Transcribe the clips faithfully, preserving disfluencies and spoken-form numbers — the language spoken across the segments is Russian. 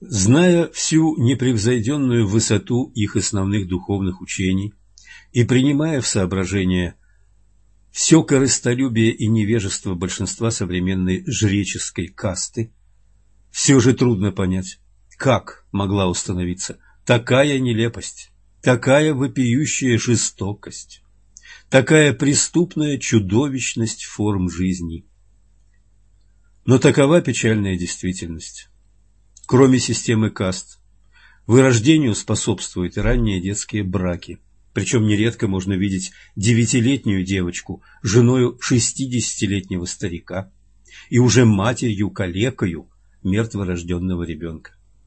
Зная всю непревзойденную высоту их основных духовных учений и принимая в соображение все корыстолюбие и невежество большинства современной жреческой касты, все же трудно понять, как могла установиться такая нелепость, такая вопиющая жестокость, такая преступная чудовищность форм жизни. Но такова печальная действительность. Кроме системы каст, вырождению способствуют и ранние детские браки. Причем нередко можно видеть девятилетнюю девочку женою шестидесятилетнего старика и уже матерью-калекою мертворожденного ребенка.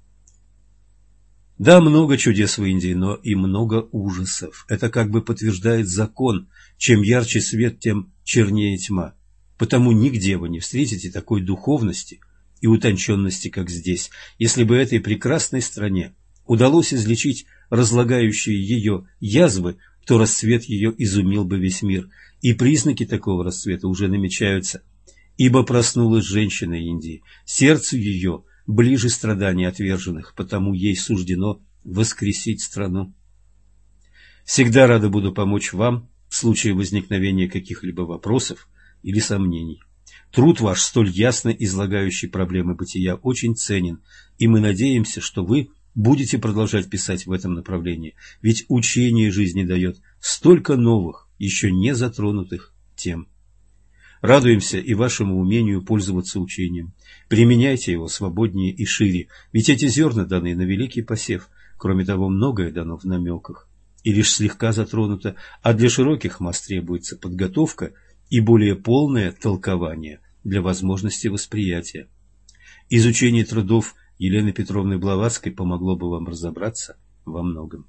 Да, много чудес в Индии, но и много ужасов. Это как бы подтверждает закон: чем ярче свет, тем чернее тьма. Потому нигде вы не встретите такой духовности и утонченности, как здесь. Если бы этой прекрасной стране удалось излечить разлагающие ее язвы, то расцвет ее изумил бы весь мир. И признаки такого расцвета уже намечаются. Ибо проснулась женщина Индии, сердцу ее ближе страдания отверженных, потому ей суждено воскресить страну. Всегда рада буду помочь вам в случае возникновения каких-либо вопросов или сомнений. Труд ваш, столь ясно излагающий проблемы бытия, очень ценен, и мы надеемся, что вы будете продолжать писать в этом направлении, ведь учение жизни дает столько новых, еще не затронутых тем. Радуемся и вашему умению пользоваться учением. Применяйте его свободнее и шире, ведь эти зерна даны на великий посев. Кроме того, многое дано в намеках и лишь слегка затронуто, а для широких масс требуется подготовка и более полное толкование для возможности восприятия. Изучение трудов Елены Петровны Блаватской помогло бы вам разобраться во многом.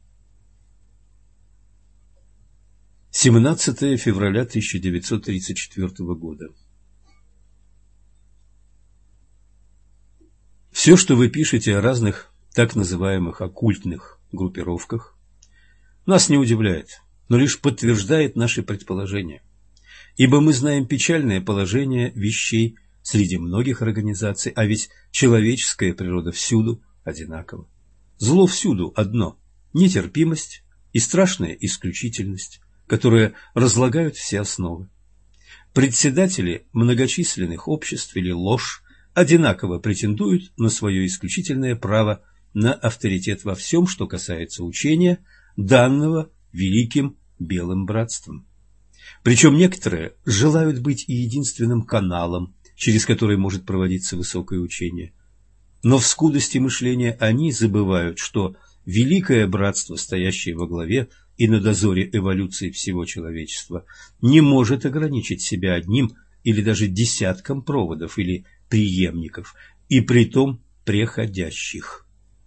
семнадцатое февраля тысяча девятьсот тридцать четвёртого года. Все, что вы пишете о разных так называемых оккультных группировках, нас не удивляет, но лишь подтверждает наши предположения. Ибо мы знаем печальное положение вещей среди многих организаций, а ведь человеческая природа всюду одинакова. Зло всюду одно – нетерпимость и страшная исключительность, которые разлагают все основы. Председатели многочисленных обществ или ложь одинаково претендуют на свое исключительное право на авторитет во всем, что касается учения, данного великим белым братством. Причем некоторые желают быть и единственным каналом, через который может проводиться высокое учение. Но в скудости мышления они забывают, что великое братство, стоящее во главе и на дозоре эволюции всего человечества, не может ограничить себя одним или даже десятком проводов или преемников, и притом преходящих.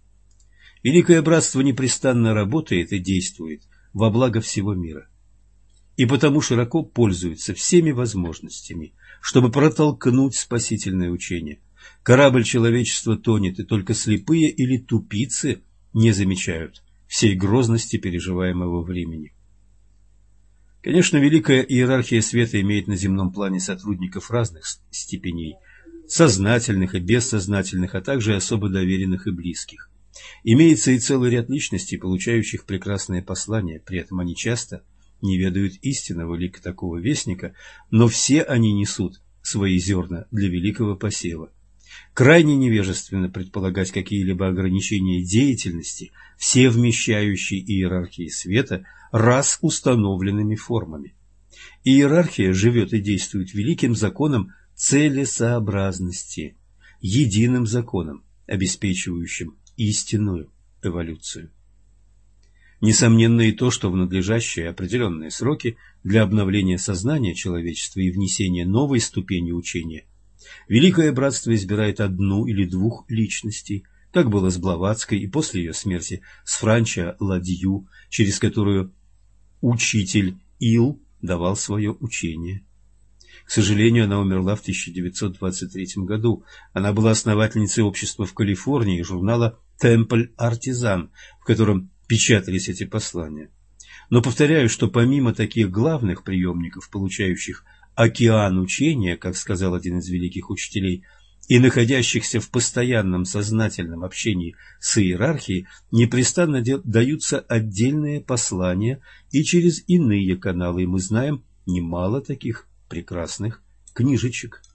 Великое братство непрестанно работает и действует во благо всего мира, и потому широко пользуется всеми возможностями, чтобы протолкнуть спасительное учение. Корабль человечества тонет, и только слепые или тупицы не замечают всей грозности переживаемого времени. Конечно, великая иерархия света имеет на земном плане сотрудников разных степеней, сознательных и бессознательных, а также особо доверенных и близких. Имеется и целый ряд личностей, получающих прекрасные послания, при этом они часто не ведают истинного лика такого вестника, но все они несут свои зерна для великого посева. Крайне невежественно предполагать какие-либо ограничения деятельности все вмещающей иерархии света раз установленными формами. Иерархия живет и действует великим законом целесообразности, единым законом, обеспечивающим истинную эволюцию. Несомненно и то, что в надлежащие определенные сроки для обновления сознания человечества и внесения новой ступени учения Великое Братство избирает одну или двух личностей, как было с Блаватской и после ее смерти с Франча Ладью, через которую учитель Ил давал свое учение. К сожалению, она умерла в тысяча девятьсот двадцать третьем году. Она была основательницей общества в Калифорнии и журнала «Темпль Артизан», в котором печатались эти послания. Но повторяю, что помимо таких главных приемников, получающих океан учения, как сказал один из великих учителей, и находящихся в постоянном сознательном общении с иерархией непрестанно даются отдельные послания и через иные каналы, и мы знаем немало таких прекрасных книжечек.